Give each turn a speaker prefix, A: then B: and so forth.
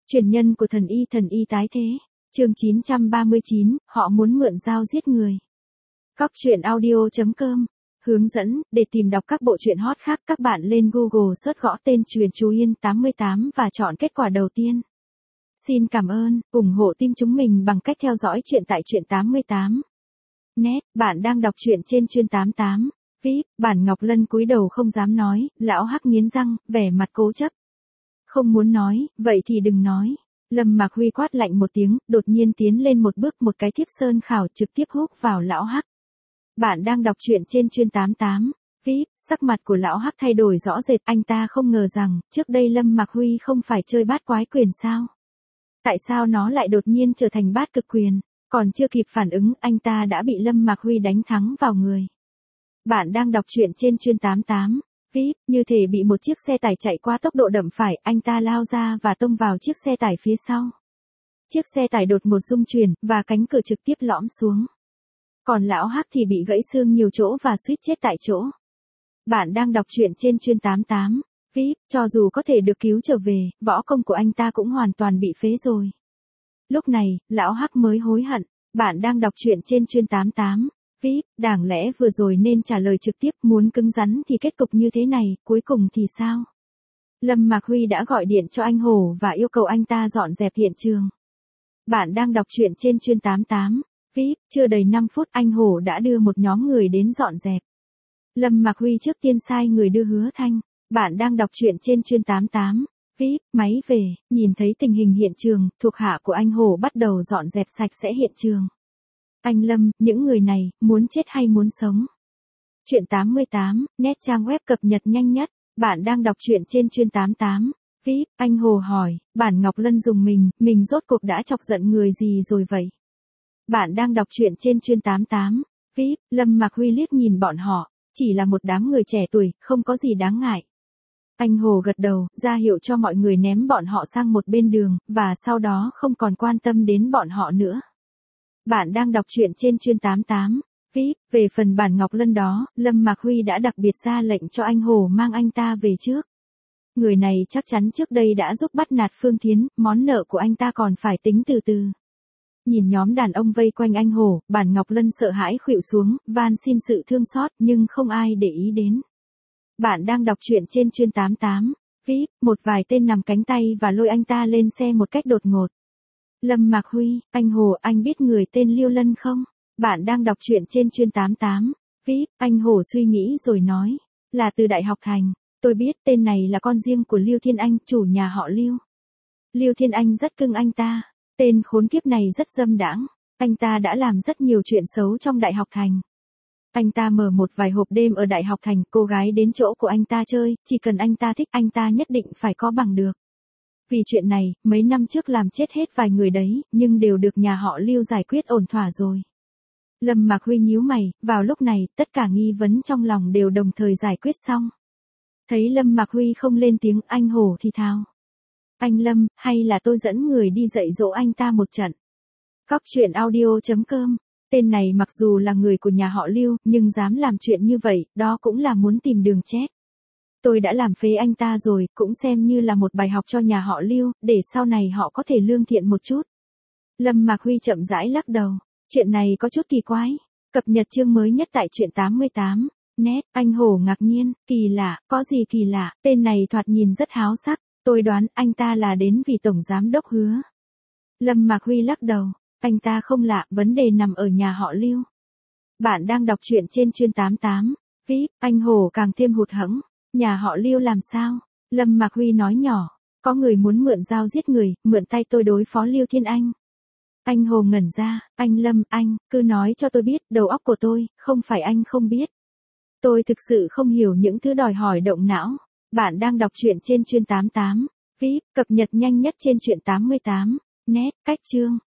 A: Truyền nhân của thần y tái thế. Chương 939, họ muốn mượn dao giết người. Cóc truyện audio.com. Hướng dẫn, để tìm đọc các bộ truyện hot khác các bạn lên Google search gõ tên Truyền Chú Yên 88 và chọn kết quả đầu tiên. Xin cảm ơn, ủng hộ team chúng mình bằng cách theo dõi truyện tại truyện 88. Net, bạn đang đọc truyện trên Truyền 88. VIP, bản Ngọc Lân cúi đầu không dám nói, lão Hắc nghiến răng, vẻ mặt cố chấp. Không muốn nói, vậy thì đừng nói. Lâm Mạc Huy quát lạnh một tiếng, đột nhiên tiến lên một bước, một cái thiếp sơn khảo trực tiếp húc vào lão Hắc. Bạn đang đọc truyện trên Truyền 88. VIP, sắc mặt của lão Hắc thay đổi rõ rệt, anh ta không ngờ rằng, trước đây Lâm Mạc Huy không phải chơi bát quái quyền sao? Tại sao nó lại đột nhiên trở thành bát cực quyền? Còn chưa kịp phản ứng, anh ta đã bị Lâm Mạc Huy đánh thắng vào người. Bạn đang đọc truyện trên Truyền 88. VIP, như thể bị một chiếc xe tải chạy qua tốc độ đậm phải, anh ta lao ra và tông vào chiếc xe tải phía sau. Chiếc xe tải đột ngột rung chuyển, và cánh cửa trực tiếp lõm xuống. Còn lão Hắc thì bị gãy xương nhiều chỗ và suýt chết tại chỗ. Bạn đang đọc truyện trên Truyền 88. VIP, cho dù có thể được cứu trở về, võ công của anh ta cũng hoàn toàn bị phế rồi. Lúc này, lão Hắc mới hối hận. Bạn đang đọc truyện trên Truyền 88. VIP, đáng lẽ vừa rồi nên trả lời trực tiếp, muốn cứng rắn thì kết cục như thế này, cuối cùng thì sao? Lâm Mạc Huy đã gọi điện cho anh Hổ và yêu cầu anh ta dọn dẹp hiện trường. Bạn đang đọc truyện trên Truyền 88. VIP, chưa đầy 5 phút anh Hổ đã đưa một nhóm người đến dọn dẹp. Lâm Mạc Huy trước tiên sai người đưa Hứa Thanh. Bạn đang đọc truyện trên Truyền 88. VIP, máy về, nhìn thấy tình hình hiện trường, thuộc hạ của anh Hổ bắt đầu dọn dẹp sạch sẽ hiện trường. Anh Lâm, những người này, muốn chết hay muốn sống? Truyện 88, net trang web cập nhật nhanh nhất. Bạn đang đọc truyện trên Truyền 88. VIP, anh Hồ hỏi, bản Ngọc Lân dùng mình rốt cuộc đã chọc giận người gì rồi vậy? Bạn đang đọc truyện trên Truyền 88. VIP, Lâm Mạc Huy liếc nhìn bọn họ, chỉ là một đám người trẻ tuổi, không có gì đáng ngại. Anh Hồ gật đầu, ra hiệu cho mọi người ném bọn họ sang một bên đường, và sau đó không còn quan tâm đến bọn họ nữa. Bạn đang đọc truyện trên Truyền 88. VIP, về phần bản Ngọc Lân đó, Lâm Mạc Huy đã đặc biệt ra lệnh cho anh Hồ mang anh ta về trước. Người này chắc chắn trước đây đã giúp bắt nạt Phương Thiến, món nợ của anh ta còn phải tính từ từ. Nhìn nhóm đàn ông vây quanh anh Hồ, bản Ngọc Lân sợ hãi khuỵu xuống, van xin sự thương xót, nhưng không ai để ý đến. Bạn đang đọc truyện trên Truyền 88. VIP, một vài tên nằm cánh tay và lôi anh ta lên xe một cách đột ngột. Lâm Mạc Huy, anh Hồ, anh biết người tên Liêu Lân không? Bạn đang đọc truyện trên Truyền 88. VIP, anh Hồ suy nghĩ rồi nói. Là từ Đại học Thành. Tôi biết tên này là con riêng của Liêu Thiên Anh, chủ nhà họ Liêu. Liêu Thiên Anh rất cưng anh ta. Tên khốn kiếp này rất dâm đãng. Anh ta đã làm rất nhiều chuyện xấu trong Đại học Thành. Anh ta mở một vài hộp đêm ở Đại học Thành, cô gái đến chỗ của anh ta chơi, chỉ cần anh ta thích anh ta nhất định phải có bằng được. Vì chuyện này, mấy năm trước làm chết hết vài người đấy, nhưng đều được nhà họ Liêu giải quyết ổn thỏa rồi. Lâm Mạc Huy nhíu mày, vào lúc này, tất cả nghi vấn trong lòng đều đồng thời giải quyết xong. Thấy Lâm Mạc Huy không lên tiếng, anh Hổ thì thào. Anh Lâm, hay là tôi dẫn người đi dạy dỗ anh ta một trận? Cóc truyện audio.com. Tên này mặc dù là người của nhà họ Liêu, nhưng dám làm chuyện như vậy, đó cũng là muốn tìm đường chết. Tôi đã làm phế anh ta rồi, cũng xem như là một bài học cho nhà họ Liêu, để sau này họ có thể lương thiện một chút. Lâm Mạc Huy chậm rãi lắc đầu. Chuyện này có chút kỳ quái. Cập nhật chương mới nhất tại truyện 88. Net, anh Hổ ngạc nhiên, kỳ lạ, có gì kỳ lạ, tên này thoạt nhìn rất háo sắc, tôi đoán anh ta là đến vì Tổng Giám Đốc Hứa. Lâm Mạc Huy lắc đầu, anh ta không lạ, vấn đề nằm ở nhà họ Liêu. Bạn đang đọc truyện trên Truyền 88. VIP, anh Hổ càng thêm hụt hẫng. Nhà họ Liêu làm sao? Lâm Mạc Huy nói nhỏ, có người muốn mượn dao giết người, mượn tay tôi đối phó Liêu Thiên Anh. Anh Hồ ngẩn ra, anh Lâm, anh, cứ nói cho tôi biết, đầu óc của tôi, không phải anh không biết. Tôi thực sự không hiểu những thứ đòi hỏi động não. Bạn đang đọc truyện trên Truyền 88. VIP, cập nhật nhanh nhất trên Truyện 88. Net, cách chương.